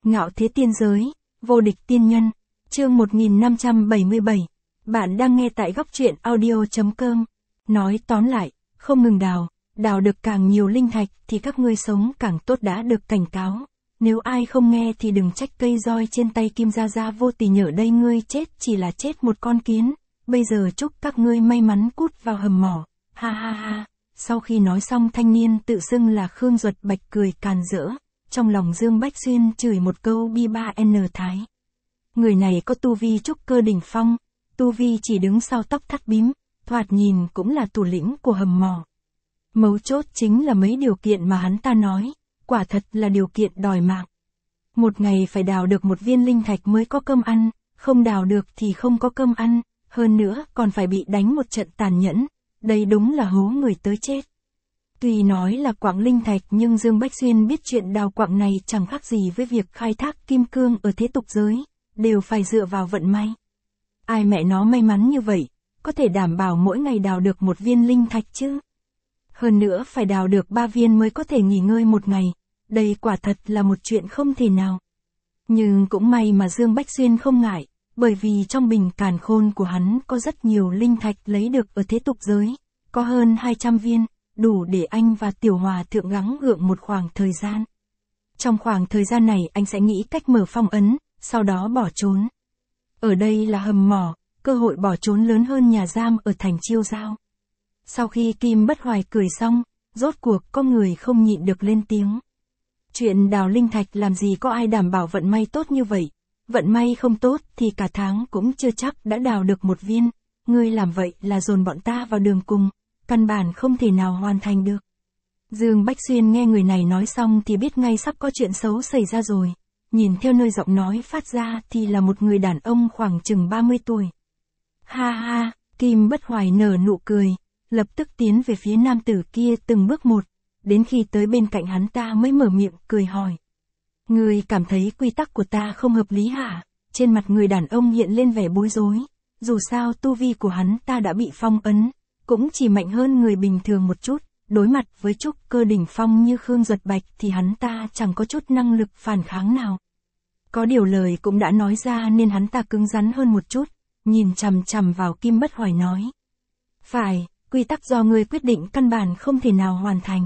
Ngạo thế tiên giới, vô địch tiên nhân, chương 1577. Bạn đang nghe tại góc truyện audio.com. Nói tóm lại, không ngừng đào được càng nhiều linh thạch thì các ngươi sống càng tốt đã được cảnh cáo. Nếu ai không nghe thì đừng trách cây roi trên tay Kim Gia Gia vô tình nhỡ đây ngươi chết chỉ là chết một con kiến. Bây giờ chúc các ngươi may mắn cút vào hầm mỏ. Ha ha ha. Sau khi nói xong thanh niên tự xưng là Khương Duật Bạch cười càn rỡ. Trong lòng Dương Bách Xuyên chửi một câu bi ba n thái. Người này có tu vi trúc cơ đỉnh phong, tu vi chỉ đứng sau tóc thắt bím, thoạt nhìn cũng là thủ lĩnh của hầm mỏ. Mấu chốt chính là mấy điều kiện mà hắn ta nói, quả thật là điều kiện đòi mạng. Một ngày phải đào được một viên linh thạch mới có cơm ăn, không đào được thì không có cơm ăn, hơn nữa còn phải bị đánh một trận tàn nhẫn, đây đúng là hố người tới chết. Tuy nói là quặng linh thạch nhưng Dương Bách Xuyên biết chuyện đào quặng này chẳng khác gì với việc khai thác kim cương ở thế tục giới, đều phải dựa vào vận may. Ai mẹ nó may mắn như vậy, có thể đảm bảo mỗi ngày đào được một viên linh thạch chứ? Hơn nữa phải đào được 3 viên mới có thể nghỉ ngơi một ngày, đây quả thật là một chuyện không thể nào. Nhưng cũng may mà Dương Bách Xuyên không ngại, bởi vì trong bình càn khôn của hắn có rất nhiều linh thạch lấy được ở thế tục giới, có hơn 200 viên. Đủ để anh và Tiểu Hòa thượng gắng gượng một khoảng thời gian. Trong khoảng thời gian này anh sẽ nghĩ cách mở phong ấn, sau đó bỏ trốn. Ở đây là hầm mỏ, cơ hội bỏ trốn lớn hơn nhà giam ở thành Chiêu Giao. Sau khi Kim Bất Hoài cười xong, rốt cuộc có người không nhịn được lên tiếng. Chuyện đào linh thạch làm gì có ai đảm bảo vận may tốt như vậy. Vận may không tốt thì cả tháng cũng chưa chắc đã đào được một viên. Ngươi làm vậy là dồn bọn ta vào đường cùng. Căn bản không thể nào hoàn thành được. Dương Bách Xuyên nghe người này nói xong thì biết ngay sắp có chuyện xấu xảy ra rồi. Nhìn theo nơi giọng nói phát ra thì là một người đàn ông khoảng chừng 30 tuổi. Ha ha, Kim Bất Hoài nở nụ cười, lập tức tiến về phía nam tử kia từng bước một, đến khi tới bên cạnh hắn ta mới mở miệng cười hỏi. Ngươi cảm thấy quy tắc của ta không hợp lý hả? Trên mặt người đàn ông hiện lên vẻ bối rối, dù sao tu vi của hắn ta đã bị phong ấn. Cũng chỉ mạnh hơn người bình thường một chút, đối mặt với trúc cơ đỉnh phong như Khương Duật Bạch thì hắn ta chẳng có chút năng lực phản kháng nào. Có điều lời cũng đã nói ra nên hắn ta cứng rắn hơn một chút, nhìn chằm chằm vào Kim Bất Hoài nói. Phải, quy tắc do ngươi quyết định căn bản không thể nào hoàn thành.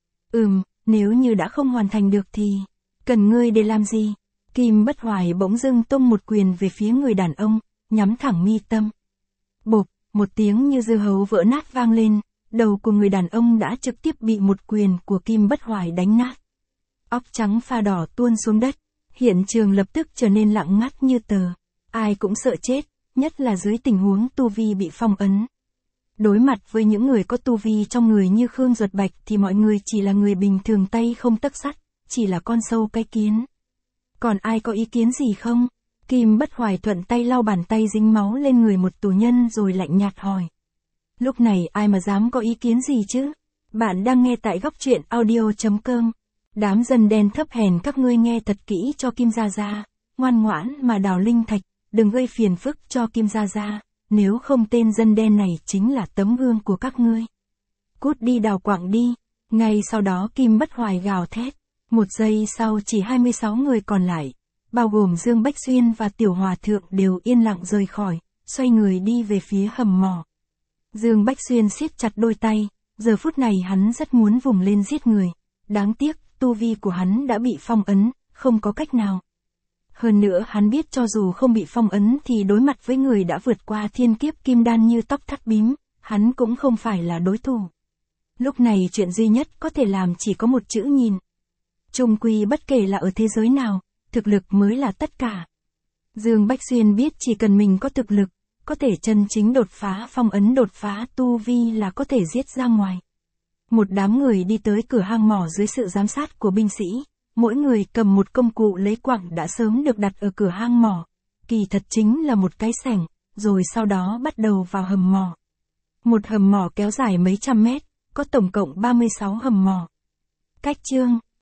Nếu như đã không hoàn thành được thì, cần ngươi để làm gì? Kim Bất Hoài bỗng dưng tung một quyền về phía người đàn ông, nhắm thẳng mi tâm. Bộp. Một tiếng như dưa hấu vỡ nát vang lên, đầu của người đàn ông đã trực tiếp bị một quyền của Kim Bất Hoài đánh nát. Óc trắng pha đỏ tuôn xuống đất, hiện trường lập tức trở nên lặng ngắt như tờ. Ai cũng sợ chết, nhất là dưới tình huống tu vi bị phong ấn. Đối mặt với những người có tu vi trong người như Khương Duật Bạch thì mọi người chỉ là người bình thường tay không tấc sắt, chỉ là con sâu cái kiến. Còn ai có ý kiến gì không? Kim Bất Hoài thuận tay lau bàn tay dính máu lên người một tù nhân rồi lạnh nhạt hỏi. Lúc này ai mà dám có ý kiến gì chứ? Bạn đang nghe tại góc truyện audio.com. Đám dân đen thấp hèn các ngươi nghe thật kỹ cho Kim Gia Gia, ngoan ngoãn mà đào linh thạch, đừng gây phiền phức cho Kim Gia Gia, nếu không tên dân đen này chính là tấm gương của các ngươi. Cút đi đào quặng đi. Ngay sau đó Kim Bất Hoài gào thét, một giây sau chỉ 26 người còn lại, bao gồm Dương Bách Xuyên và Tiểu Hòa Thượng đều yên lặng rời khỏi, xoay người đi về phía hầm mỏ. Dương Bách Xuyên siết chặt đôi tay, giờ phút này hắn rất muốn vùng lên giết người. Đáng tiếc, tu vi của hắn đã bị phong ấn, không có cách nào. Hơn nữa hắn biết cho dù không bị phong ấn thì đối mặt với người đã vượt qua thiên kiếp kim đan như tóc thắt bím, hắn cũng không phải là đối thủ. Lúc này chuyện duy nhất có thể làm chỉ có một chữ nhìn. Chung quy bất kể là ở thế giới nào, thực lực mới là tất cả. Dương Bách Xuyên biết chỉ cần mình có thực lực, có thể chân chính đột phá phong ấn đột phá tu vi là có thể giết ra ngoài. Một đám người đi tới cửa hang mỏ dưới sự giám sát của binh sĩ, mỗi người cầm một công cụ lấy quặng đã sớm được đặt ở cửa hang mỏ. Kỳ thật chính là một cái xẻng, rồi sau đó bắt đầu vào hầm mỏ. Một hầm mỏ kéo dài mấy trăm mét, có tổng cộng 36 hầm mỏ. Cách chương